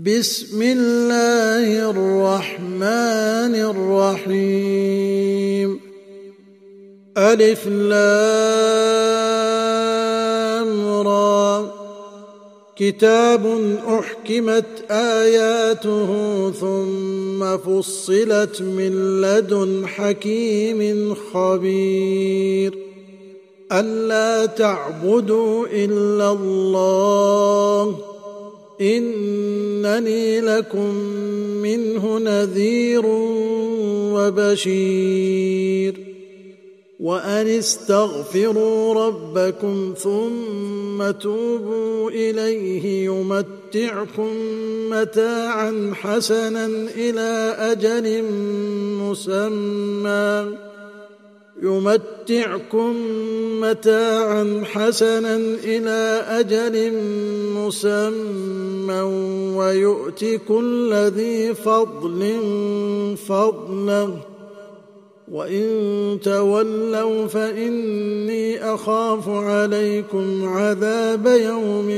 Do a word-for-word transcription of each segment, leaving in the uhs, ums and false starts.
بسم الله الرحمن الرحيم. ألف لام را. كتاب أحكمت آياته ثم فصلت من لدن حكيم خبير. ألا تعبدوا إلا الله إنني لكم منه نذير وبشير. وأن استغفروا ربكم ثم توبوا إليه يمتعكم متاعا حسنا إلى أجل مسمى يمتعكم متاعا حسنا إلى أجل مسمى ويؤت كل ذي فضل فضله وإن تولوا فإني أخاف عليكم عذاب يوم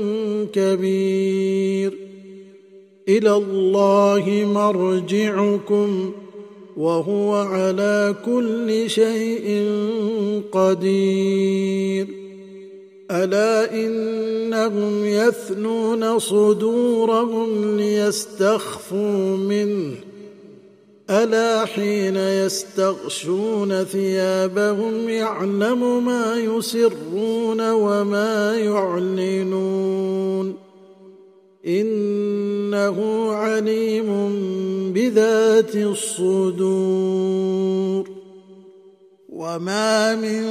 كبير. إلى الله مرجعكم وهو على كل شيء قدير. ألا إنهم يثنون صدورهم ليستخفوا منه ألا حين يستغشون ثيابهم يعلم ما يسرون وما يعلنون إنه عليم بذات الصدور. وما من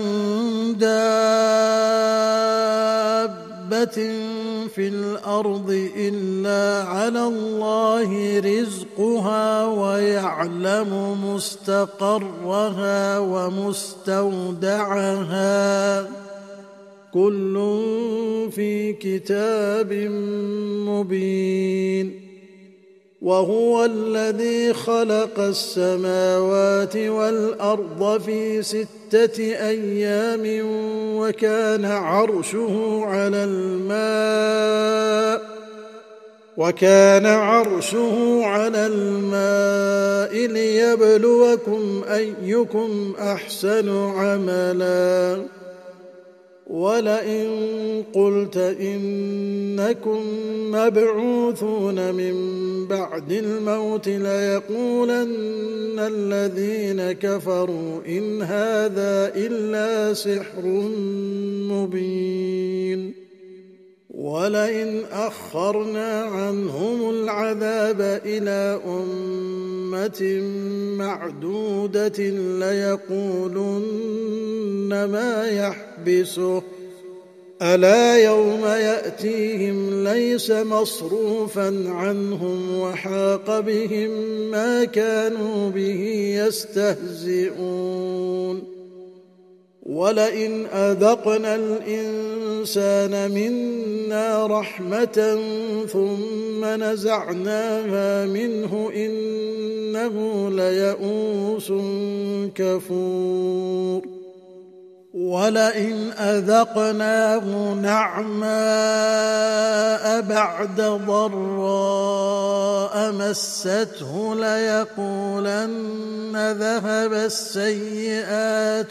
دابة في الأرض إلا على الله رزقها ويعلم مستقرها ومستودعها كل في كتاب مبين. وهو الذي خلق السماوات والأرض في ستة أيام وكان عرشه على الماء وكان عرشه على الماء ليبلوكم أيكم أحسن عملا. ولئن قلت إنكم مبعوثون من بعد الموت ليقولن الذين كفروا إن هذا إلا سحر مبين. ولئن أخرنا عنهم العذاب إلى أمة معدودة ليقولن ما يحبسه ألا يوم يأتيهم ليس مصروفا عنهم وحاق بهم ما كانوا به يستهزئون. ولئن أذقنا الإنسان منا رحمة ثم نزعناها منه إنه ليئوس كفور. ولئن أذقناه نعماء بعد ضراء مسته ليقولن ذهب السيئات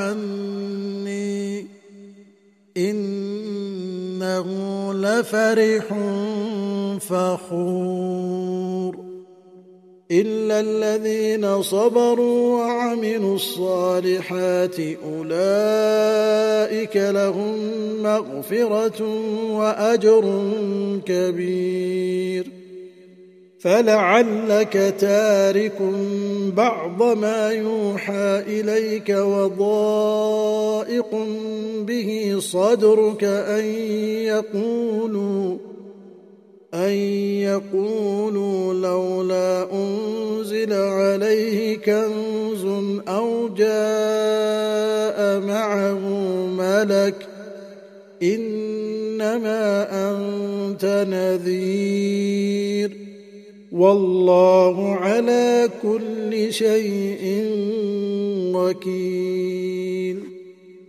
عني إنه لفرح فخور. إلا الذين صبروا وعملوا الصالحات أولئك لهم مغفرة وأجر كبير. فلعلك تارك بعض ما يوحى إليك وضائق به صدرك أن يقولوا أن يقولوا لولا أنزل عليه كنز أو جاء معه ملك إنما أنت نذير والله على كل شيء وكيل.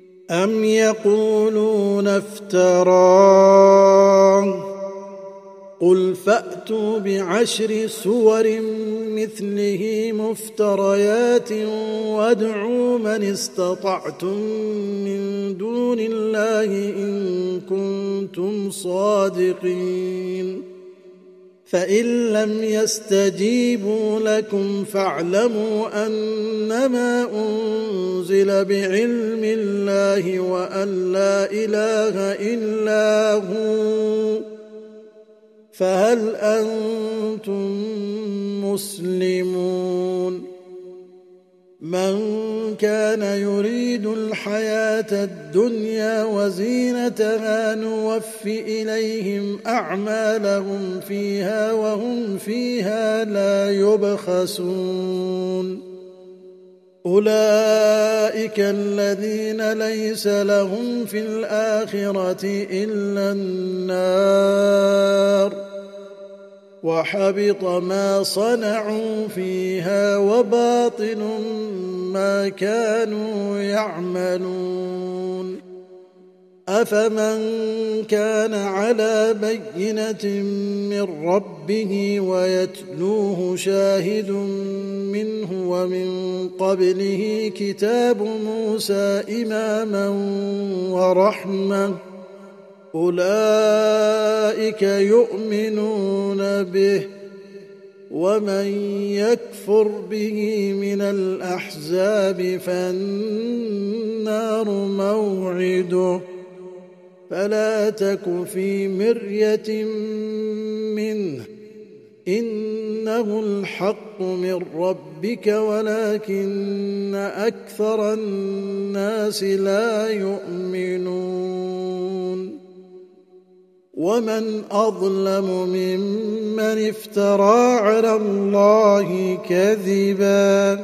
أم يقولون افتراه قل فأتوا بعشر سور مثله مفتريات وادعوا من استطعتم من دون الله إن كنتم صادقين فإن لم يستجيبوا لكم فاعلموا أنما أنزل بعلم الله وأن لا إله إلا هو فهل أنتم مسلمون من كان يريد الحياة الدنيا وزينتها نوف إليهم أعمالهم فيها وهم فيها لا يبخسون أولئك الذين ليس لهم في الآخرة إلا النار وحبط ما صنعوا فيها وباطل ما كانوا يعملون أفمن كان على بينة من ربه ويتلوه شاهد منه ومن قبله كتاب موسى إماما ورحمة أولئك يؤمنون به ومن يكفر به من الأحزاب فالنار موعده فلا تك في مرية منه إنه الحق من ربك ولكن أكثر الناس لا يؤمنون ومن أظلم ممن افترى على الله كذبا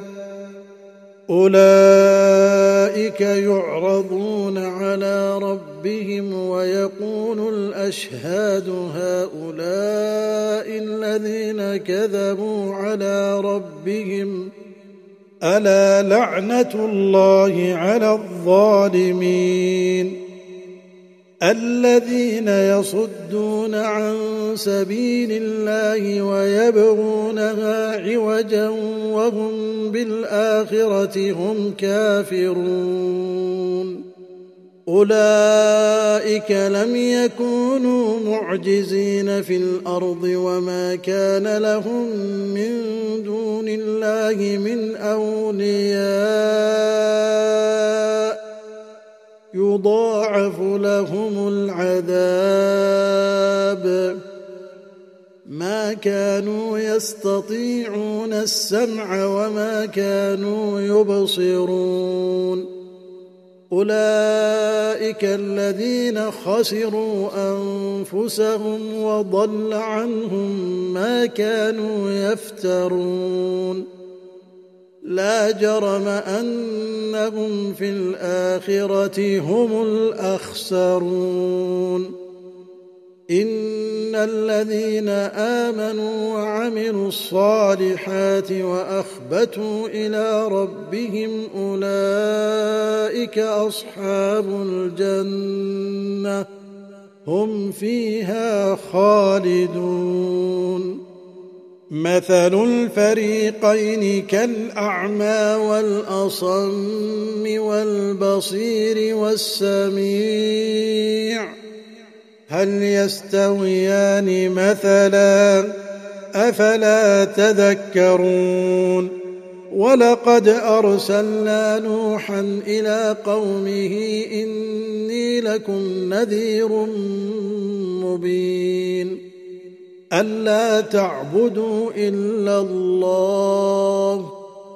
أولئك يعرضون على ربهم ويقول الأشهاد هؤلاء الذين كذبوا على ربهم ألا لعنة الله على الظالمين الذين يصدون عن سبيل الله ويبغونها عوجا وهم بالآخرة هم كافرون أولئك لم يكونوا معجزين في الأرض وما كان لهم من دون الله من أولياء يضاعف لهم العذاب ما كانوا يستطيعون السمع وما كانوا يبصرون أولئك الذين خسروا أنفسهم وضل عنهم ما كانوا يفترون لا جرم أنهم في الآخرة هم الأخسرون إن الذين آمنوا وعملوا الصالحات وأخبتوا إلى ربهم أولئك أصحاب الجنة هم فيها خالدون مثل الفريقين كالأعمى والأصم والبصير والسميع هل يستويان مثلا أفلا تذكرون ولقد أرسلنا نوحا إلى قومه إني لكم نذير مبين ألا تعبدوا إلا الله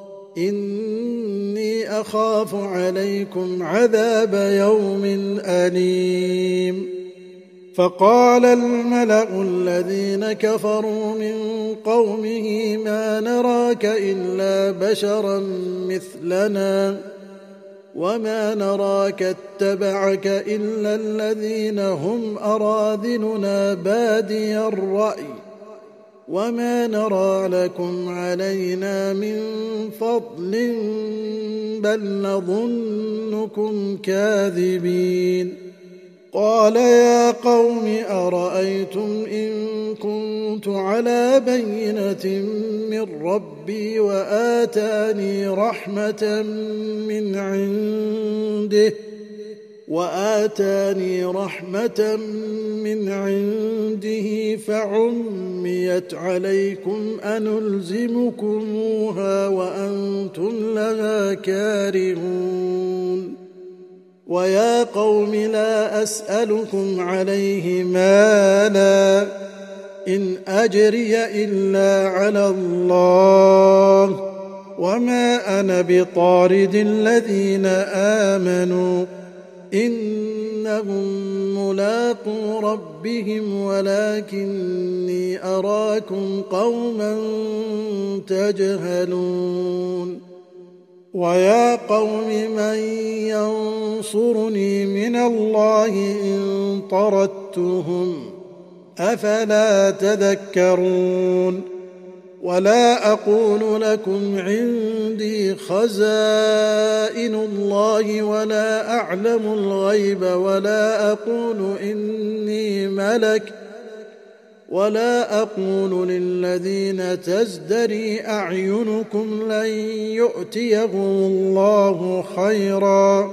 إني أخاف عليكم عذاب يوم أليم فقال الملأ الذين كفروا من قومه ما نراك إلا بشرا مثلنا وما نراك اتبعك إلا الذين هم أراذلنا بادي الرأي وما نرى لكم علينا من فضل بل نظنكم كاذبين قال يا قوم أرأيتم إن كنت على بينة من ربي وآتاني رحمة من عنده وآتاني رحمة من عنده فعميت عليكم أنلزمكموها وأنتم لها كارهون ويا قوم لا أسألكم عليه مالا إن أجري إلا على الله وما أنا بطارد الذين آمنوا إنهم ملاقو ربهم ولكني أراكم قوما تجهلون ويا قوم من ينصرني من الله إن طردتهم أفلا تذكرون ولا أقول لكم عندي خزائن الله ولا أعلم الغيب ولا أقول إني ملك ولا أقول للذين تزدري أعينكم لن يؤتيهم الله خيرا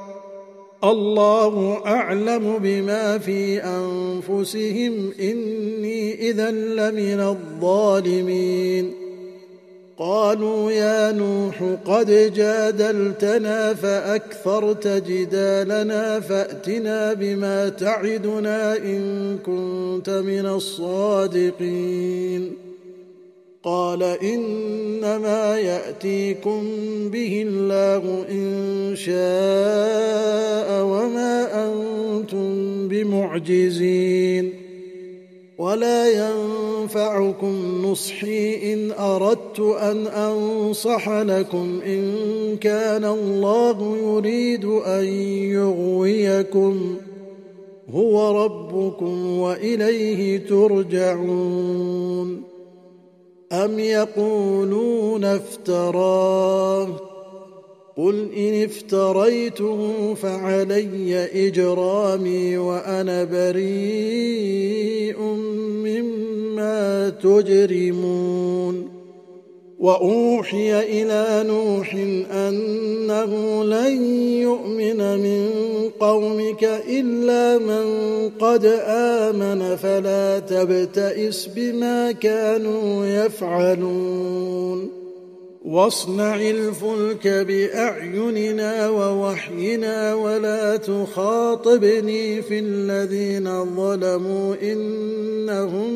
الله أعلم بما في أنفسهم إني إذا لمن الظالمين قالوا يا نوح قد جادلتنا فأكثرت جدالنا فأتنا بما تعدنا إن كنت من الصادقين قال إنما يأتيكم به الله إن شاء وما أنتم بمعجزين ولا ينفعكم نصحي إن أردت أن أنصح لكم إن كان الله يريد أن يغويكم هو ربكم وإليه ترجعون أم يقولون افتراه قل إن افتريته فعلي إجرامي وأنا بريء مما تجرمون وأوحي إلى نوح أنه لن يؤمن من قومك إلا من قد آمن فلا تبتئس بما كانوا يفعلون واصنع الفلك بأعيننا ووحينا ولا تخاطبني في الذين ظلموا إنهم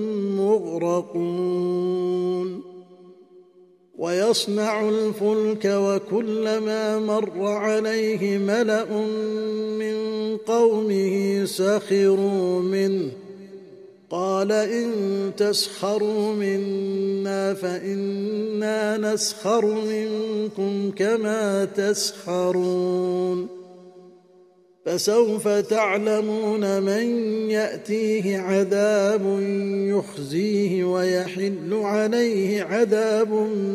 مغرقون ويصنع الفلك وكلما مر عليه ملأ من قومه سخروا منه قال إن تسخروا منا فإنا نسخر منكم كما تسخرون فسوف تعلمون من يأتيه عذاب يخزيه ويحل عليه عذاب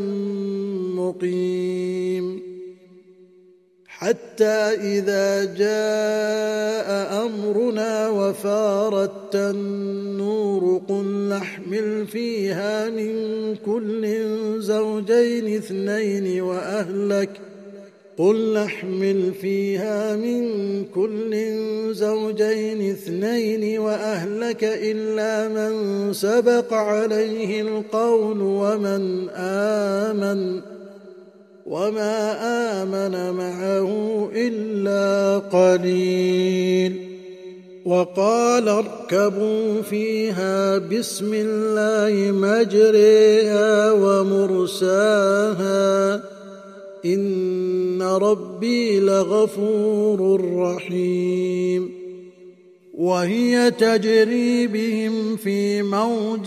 مقيم حتى إذا جاء أمرنا وفارت النور قل نحمل فيها من كل زوجين اثنين وأهلك قل نحمل فيها من كل زوجين اثنين وأهلك إلا من سبق عليه القول ومن آمن وما آمن معه إلا قليل وقال اركبوا فيها بسم الله مجريها ومرساها إن ربي لغفور رحيم وهي تجري بهم في موج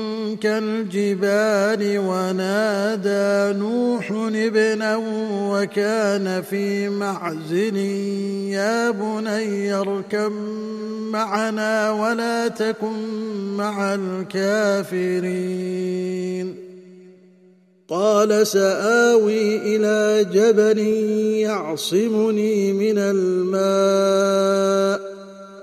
كالجبال ونادى نوح ابنه وكان في معزل يا بني اركب معنا ولا تكن مع الكافرين قال سآوي إلى جبل يعصمني من الماء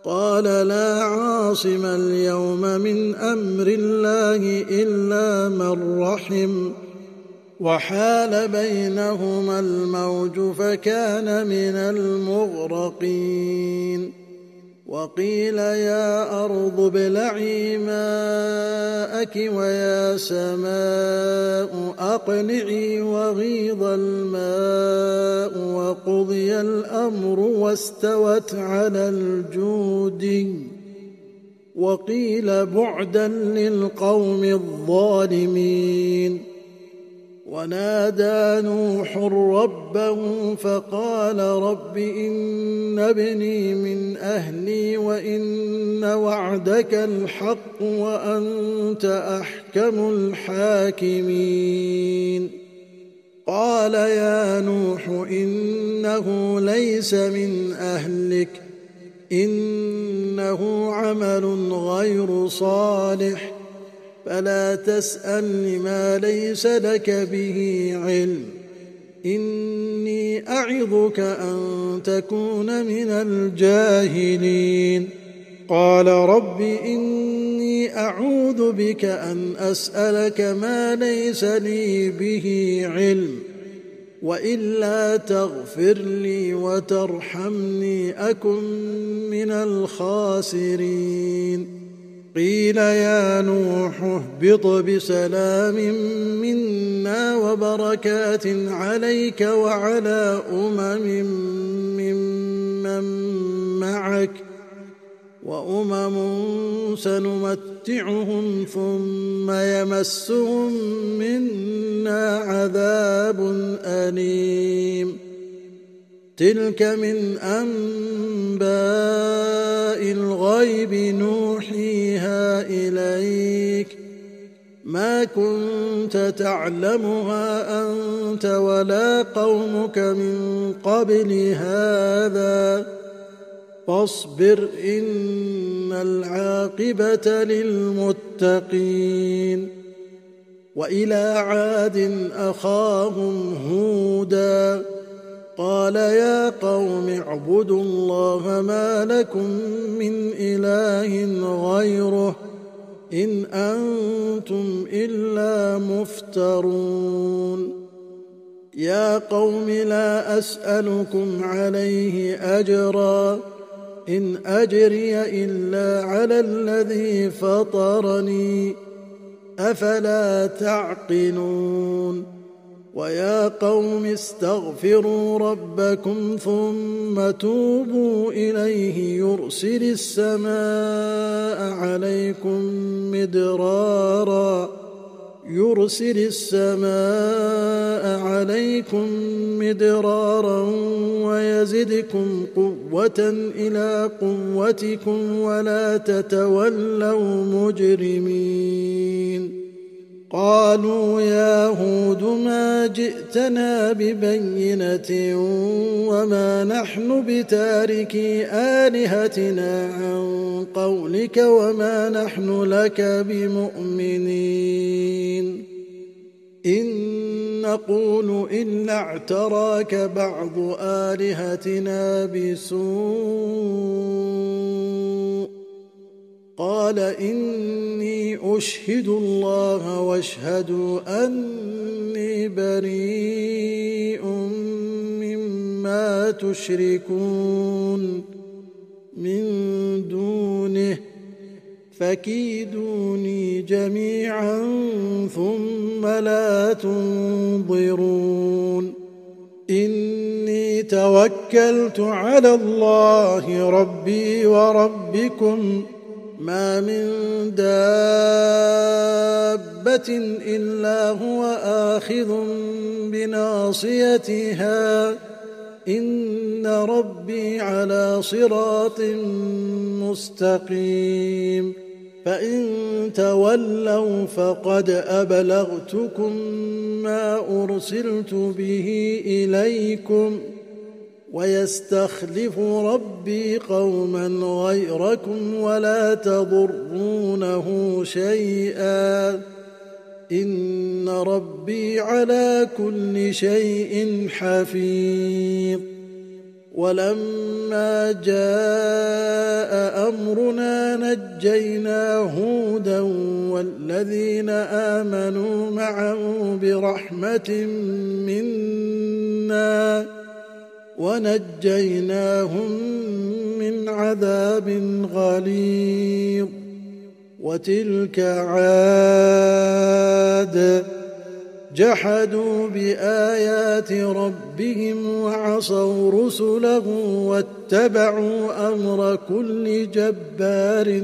قال لا عاصم اليوم من أمر الله إلا من رحم وحال بينهما الموج فكان من المغرقين وقيل يا أرض ابلعي ماءك ويا سماء أقلعي وغيض الماء وقضي الأمر واستوت على الجود وقيل بعدا للقوم الظالمين ونادى نوح ربه فقال رب إن ابني من أهلي وإن وعدك الحق وأنت أحكم الحاكمين قال يا نوح إنه ليس من أهلك إنه عمل غير صالح فلا تسألني ما ليس لك به علم إني أعظك أن تكون من الجاهلين قال رب إني أعوذ بك أن أسألك ما ليس لي به علم وإلا تغفر لي وترحمني أكن من الخاسرين قيل يا نوح اهبط بسلام منا وبركات عليك وعلى أمم ممن معك وأمم سنمتعهم ثم يمسهم منا عذاب أليم تلك من أنباء الغيب نوحيها إليك ما كنت تعلمها أنت ولا قومك من قبل هذا فاصبر إن العاقبة للمتقين وإلى عاد أخاهم هودا قال يا قوم اعبدوا الله ما لكم من إله غيره إن أنتم إلا مفترون يا قوم لا أسألكم عليه أجرا إن أجري إلا على الذي فطرني أفلا تعقلون ويا قوم استغفروا ربكم ثم توبوا إليه يرسل السماء عليكم مدرارا يرسل السماء عليكم مدرارا ويزدكم قوة إلى قوتكم ولا تتولوا مجرمين قالوا يا هود ما جئتنا ببينة وما نحن بتاركي آلهتنا عن قولك وما نحن لك بمؤمنين إن نقول إلا اعتراك بعض آلهتنا بسوء قال إني أشهد الله واشهدوا أني بريء مما تشركون من دونه فكيدوني جميعا ثم لا تنظرون إني توكلت على الله ربي وربكم ما من دابة إلا هو آخذ بناصيتها إن ربي على صراط مستقيم فإن تولوا فقد أبلغتكم ما أرسلت به إليكم ويستخلف ربي قوما غيركم ولا تضرونه شيئا إن ربي على كل شيء حفيظ ولما جاء أمرنا نجينا هودا والذين آمنوا معه برحمة منا ونجيناهم من عذاب غليظ. وتلك عاد جحدوا بآيات ربهم وعصوا رسله واتبعوا أمر كل جبار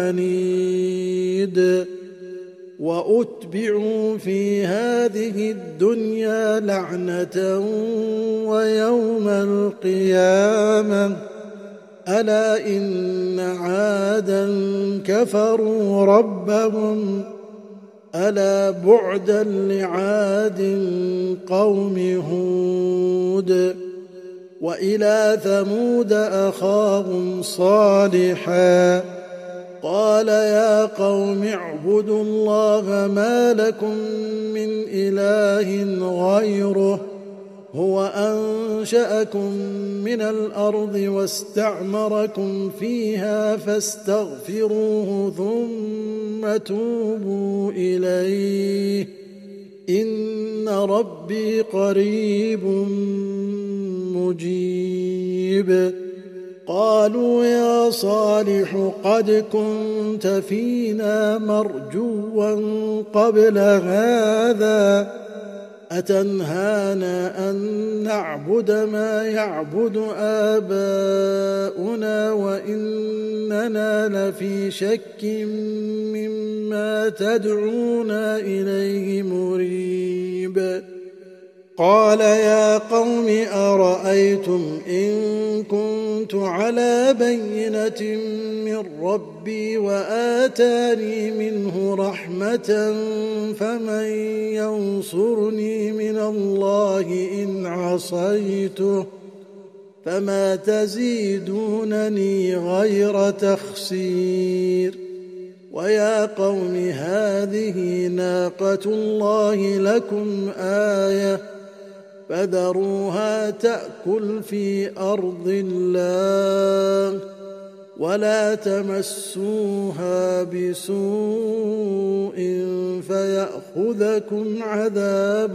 عنيد. وأتبعوا في هذه الدنيا لعنة ويوم القيامة ألا إن عادا كفروا ربهم ألا بعدا لعاد قوم هود. وإلى ثمود أخاهم صالحا قال يا قوم اعبدوا الله ما لكم من إله غيره هو أنشأكم من الأرض واستعمركم فيها فاستغفروه ثم توبوا إليه إن ربي قريب مجيب. قالوا يا صالح قد كنت فينا مرجوا قبل هذا أتنهانا أن نعبد ما يعبد آباؤنا وإننا لفي شك مما تدعونا إليه مريب. قال يا قوم أرأيتم إن كنت على بينة من ربي وآتاني منه رحمة فمن ينصرني من الله إن عصيته فما تزيدونني غير تخسير. ويا قوم هذه ناقة الله لكم آية فذروها تأكل في أرض الله ولا تمسوها بسوء فيأخذكم عذاب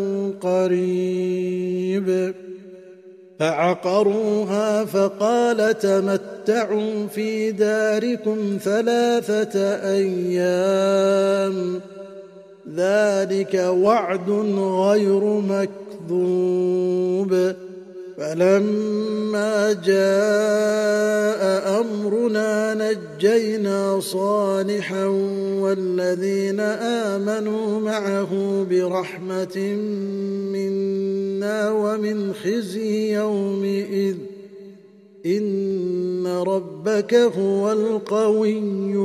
قريب. فعقروها فقال تمتعوا في داركم ثلاثة أيام ذلك وعد غير مكذوب. فلما جاء أمرنا نجينا صالحا والذين آمنوا معه برحمة منا ومن خزي يومئذ إن ربك هو القوي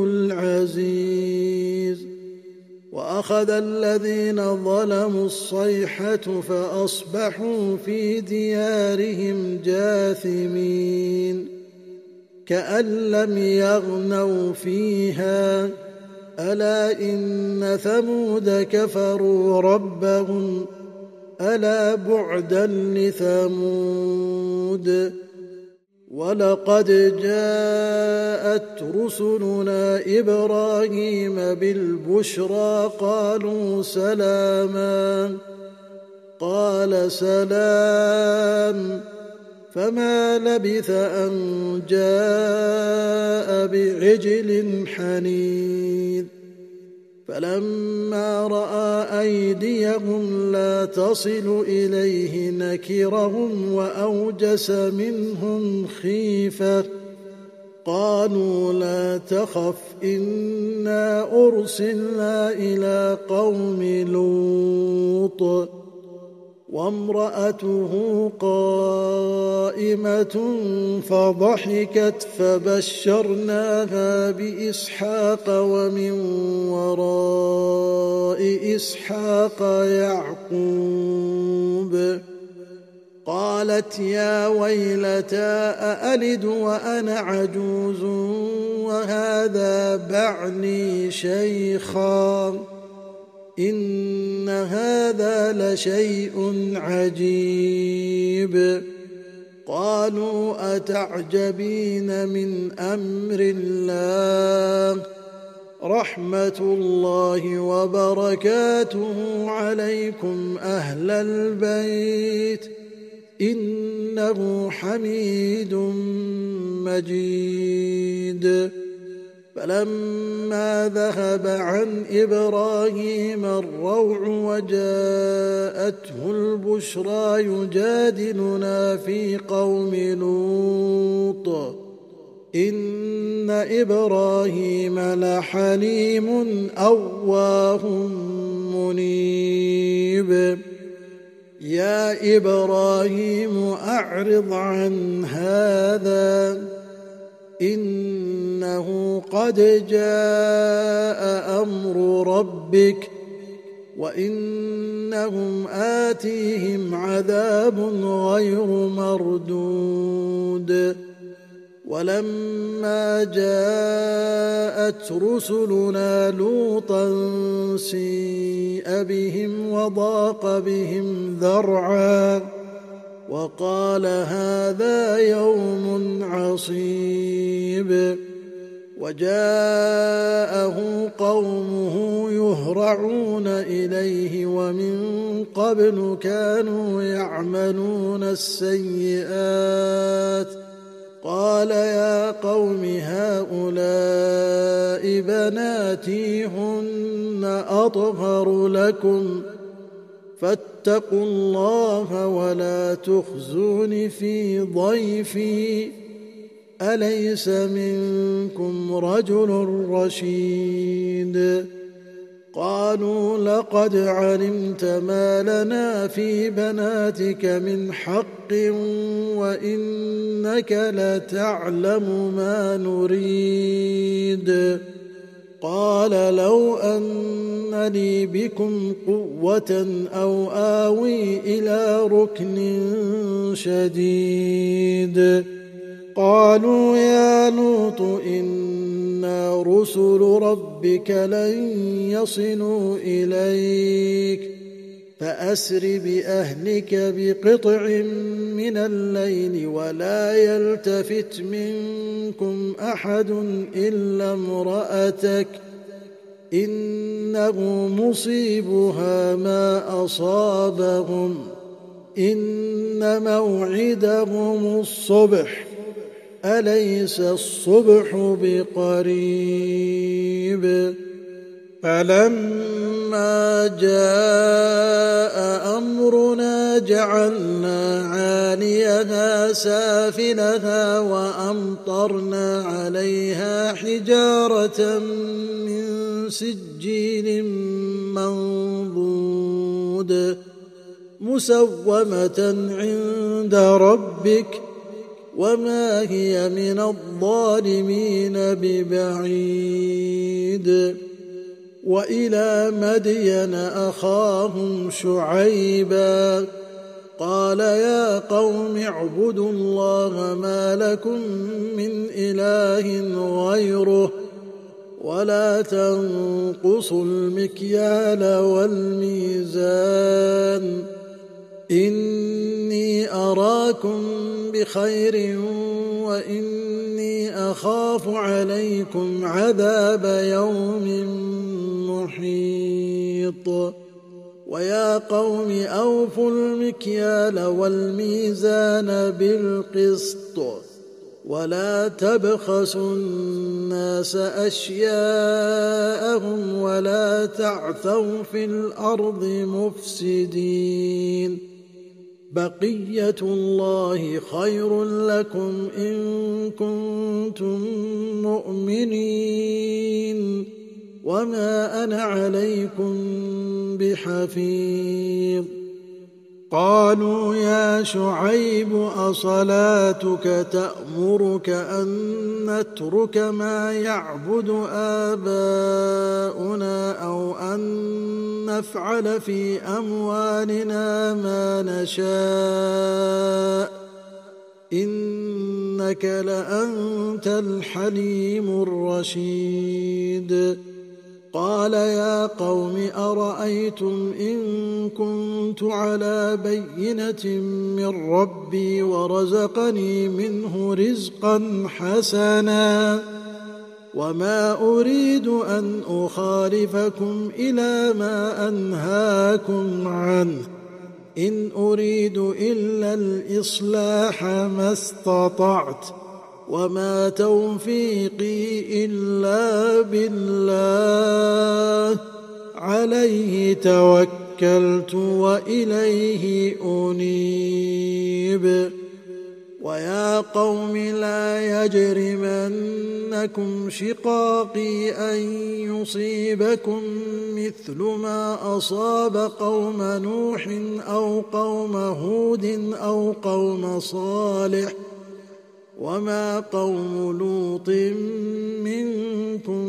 العزيز. وأخذ الذين ظلموا الصيحة فأصبحوا في ديارهم جاثمين كأن لم يغنوا فيها ألا إن ثمود كفروا ربهم ألا بعدا لثمود. ولقد جاءت رسلنا إبراهيم بالبشرى قالوا سلاما قال سلام فما لبث أن جاء بعجل حنيذ. فلما رأى أيديهم لا تصل إليه نكرهم وأوجس منهم خيفة قالوا لا تخف إنا أرسلنا إلى قوم لوط وامرأته قائمة فضحكت فبشرناها بإسحاق ومن وراء إسحاق يعقوب. قالت يا ويلتى أألد وأنا عجوز وهذا بعلي شيخا إن هذا لشيء عجيب. قالوا أتعجبين من أمر الله رحمة الله وبركاته عليكم أهل البيت إنه حميد مجيد. فلما ذهب عن إبراهيم الروع وجاءته البشرى يجادلنا في قوم لوط إن إبراهيم لحليم أواه منيب. يا إبراهيم أعرض عن هذا إنه قد جاء أمر ربك وإنهم آتيهم عذاب غير مردود. ولما جاءت رسلنا لوطا سيء بهم وضاق بهم ذرعا وقال هذا يوم عصيب. وجاءه قومه يهرعون إليه ومن قبل كانوا يعملون السيئات قال يا قوم هؤلاء بناتي هن أطهر لكم فاتقوا الله ولا تخزون في ضيفي أليس منكم رجل رشيد. قالوا لقد علمت ما لنا في بناتك من حق وإنك لتعلم ما نريد. قال لو أن لي بكم قوة أو آوي إلى ركن شديد. قالوا يا لوط إنا رسل ربك لن يصلوا إليك فأسر بأهلك بقطع من الليل ولا يلتفت منكم أحد إلا امرأتك إنه مصيبها ما أصابهم إن موعدهم الصبح أليس الصبح بقريب. فلما جاء أمرنا جعلنا عاليها سافلها وأمطرنا عليها حجارة من سجيل منضود مسومة عند ربك وما هي من الظالمين ببعيد. وإلى مدين أخاهم شعيبا قال يا قوم اعبدوا الله ما لكم من إله غيره ولا تنقصوا المكيال والميزان إني أراكم بخير وإني أخاف عليكم عذاب يوم محيط. ويا قوم أوفوا المكيال والميزان بالقسط ولا تبخسوا الناس أشياءهم ولا تعثوا في الأرض مفسدين. بقية الله خير لكم إن كنتم مؤمنين وما أنا عليكم بحفيظ. قالوا يا شعيب أصلاتك تأمرك أن نترك ما يعبد آباؤنا أو أن نفعل في أموالنا ما نشاء إنك لأنت الحليم الرشيد. قال يا قوم أرأيتم إن كنت على بينة من ربي ورزقني منه رزقا حسنا وما أريد أن أخالفكم إلى ما أنهاكم عنه إن أريد إلا الإصلاح ما استطعت وما توفيقي إلا بالله عليه توكلت وإليه أنيب ويا قوم لا يجرمنكم شقاقي أن يصيبكم مثل ما أصاب قوم نوح أو قوم هود أو قوم صالح وما قوم لوط منكم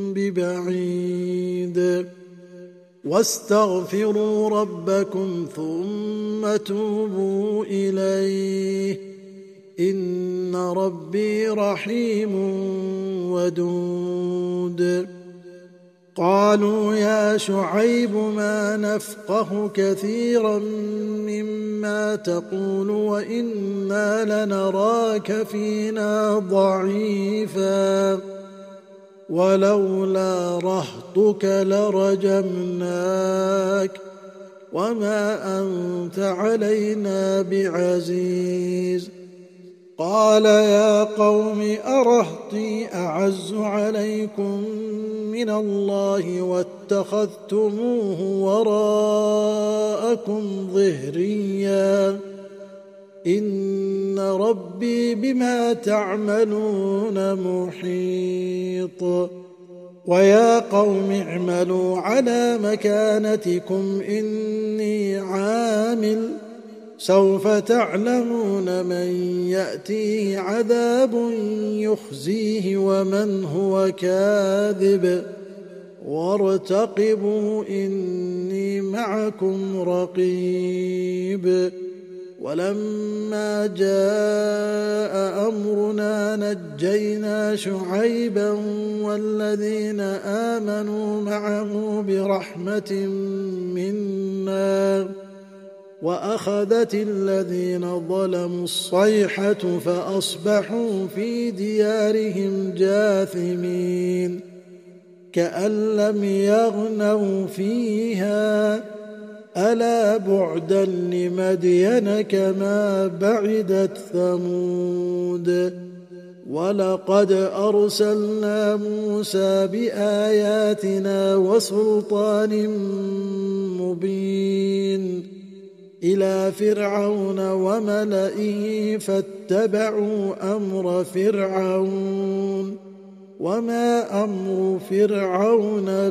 ببعيد واستغفروا ربكم ثم توبوا إليه إن ربي رحيم ودود قالوا يا شعيب ما نفقه كثيرا مما تقول وإنا لنراك فينا ضعيفا ولولا رهطك لرجمناك وما أنت علينا بعزيز قال يا قوم أرهطي أعز عليكم من الله واتخذتموه وراءكم ظهريا إن ربي بما تعملون محيط ويا قوم اعملوا على مكانتكم إني عامل سوف تعلمون من يأتيه عذاب يخزيه ومن هو كاذب وارتقبوا إني معكم رقيب ولما جاء أمرنا نجينا شعيبا والذين آمنوا معه برحمة منا وأخذت الذين ظلموا الصيحة فأصبحوا في ديارهم جاثمين كأن لم يغنوا فيها ألا بعدا لمدين كما بعدت ثمود ولقد أرسلنا موسى بآياتنا وسلطان مبين إلى فرعون وملئه فاتبعوا أمر فرعون وما أمر فرعون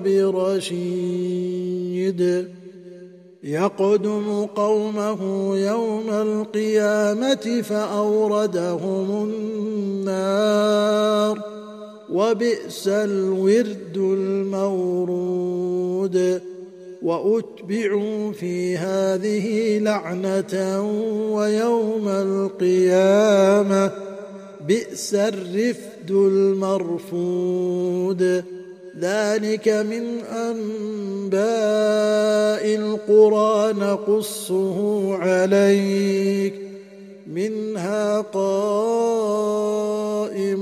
برشيد يقدم قومه يوم القيامة فأوردهم النار وبئس الورد المورود وأتبعوا في هذه لعنة ويوم القيامة بئس الرفد المرفود ذلك من أنباء القرى نقصه عليك منها قائم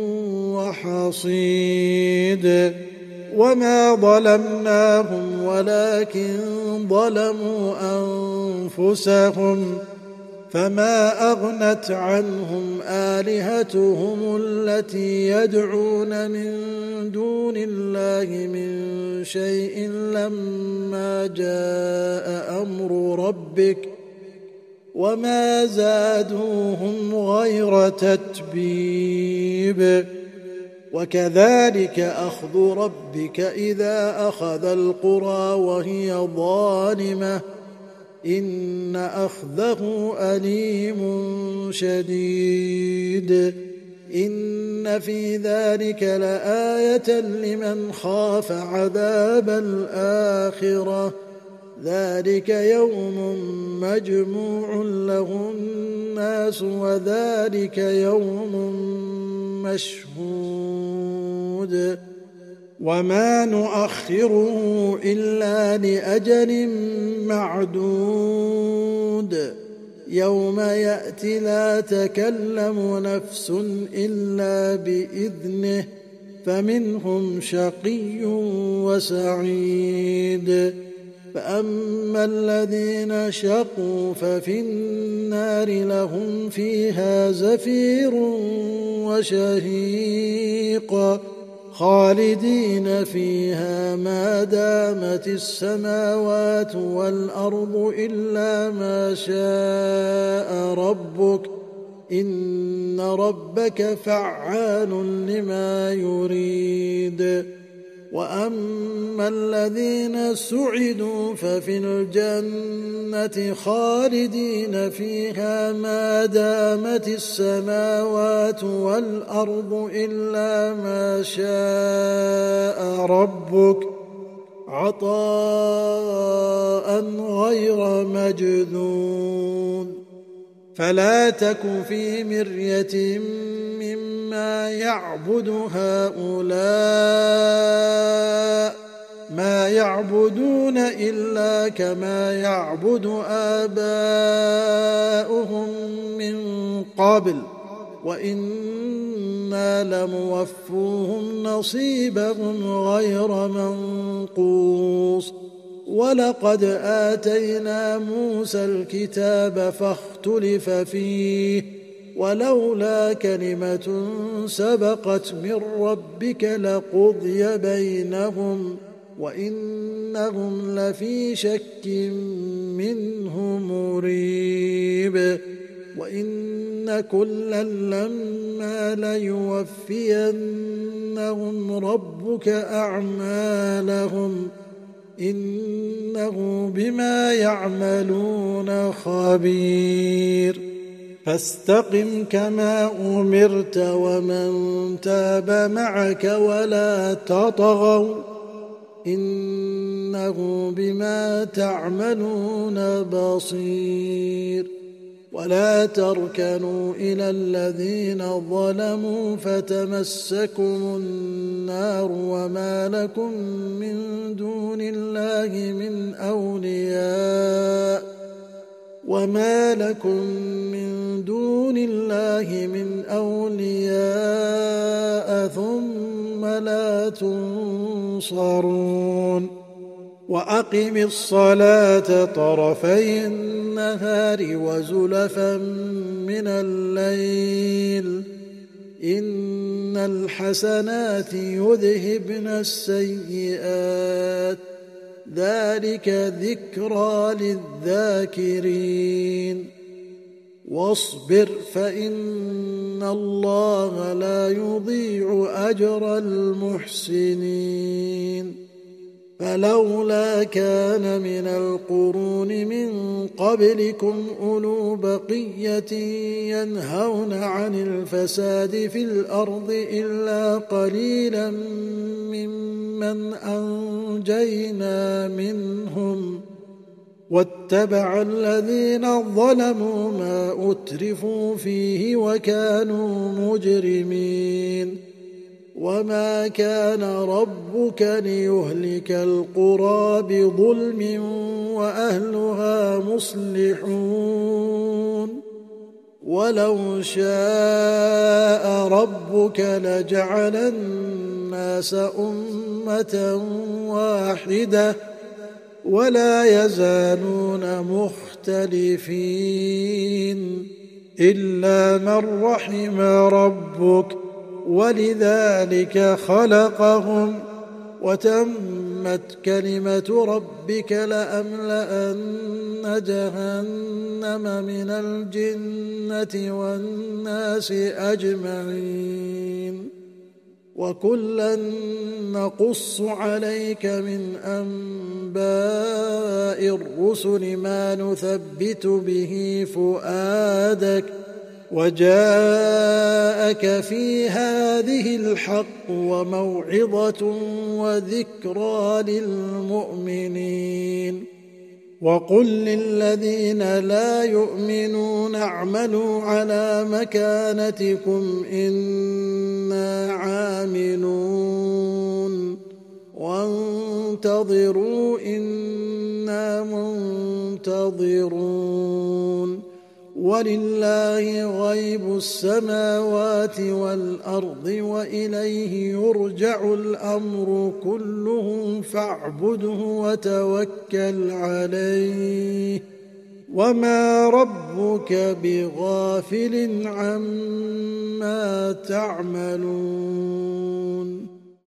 وحصيد وما ظلمناهم ولكن ظلموا أنفسهم فما أغنت عنهم آلهتهم التي يدعون من دون الله من شيء لما جاء أمر ربك وما زادوهم غير تتبيب وكذلك أخذ ربك إذا أخذ القرى وهي ظالمة إن أخذه أليم شديد إن في ذلك لآية لمن خاف عذاب الآخرة ذلك يوم مجموع له الناس وذلك يوم مشهود وما نؤخره إلا لأجل معدود يوم يأتي لا تكلم نفس إلا بإذنه فمنهم شقي وسعيد فأما الذين شقوا ففي النار لهم فيها زفير وشهيق خالدين فيها ما دامت السماوات والأرض إلا ما شاء ربك إن ربك فعال لما يريد وأما الذين سعدوا ففي الجنة خالدين فيها ما دامت السماوات والأرض إلا ما شاء ربك عطاء غير مجذوذ فلا تك في مرية مما يعبد هؤلاء ما يعبدون إلا كما يعبد آباؤهم من قبل وإنا لموفوهم نصيبهم غير منقوص ولقد آتينا موسى الكتاب فاختلف فيه ولولا كلمة سبقت من ربك لقضي بينهم وإنهم لفي شك منه مريب وإن كلا لما ليوفينهم ربك أعمالهم إنه بما يعملون خبير فاستقم كما أمرت ومن تاب معك ولا تطغوا إنه بما تعملون بصير ولا تركنوا إلى الذين ظلموا فتمسكم النار وما لكم من دون الله من أولياء وما لكم من دون الله من أولياء ثم لا تنصرون وأقم الصلاة طرفي النهار وزلفا من الليل إن الحسنات يذهبن السيئات ذلك ذكرى للذاكرين واصبر فإن الله لا يضيع أجر المحسنين فلولا كان من القرون من قبلكم أولو بقية ينهون عن الفساد في الأرض إلا قليلا ممن أنجينا منهم واتبع الذين ظلموا ما أترفوا فيه وكانوا مجرمين وما كان ربك ليهلك القرى بظلم وأهلها مصلحون ولو شاء ربك لجعل الناس أمة واحدة ولا يزالون مختلفين إلا من رحم ربك ولذلك خلقهم وتمت كلمة ربك لأملأن جهنم من الجنة والناس أجمعين وكلا نقص عليك من أنباء الرسل ما نثبت به فؤادك وجاءك في هذه الحق وموعظة وذكرى للمؤمنين وقل للذين لا يؤمنون اعملوا على مكانتكم إنا عاملون وانتظروا إنا منتظرون ولله غيب السماوات والأرض وإليه يرجع الأمر كله فاعبده وتوكل عليه وما ربك بغافل عما تعملون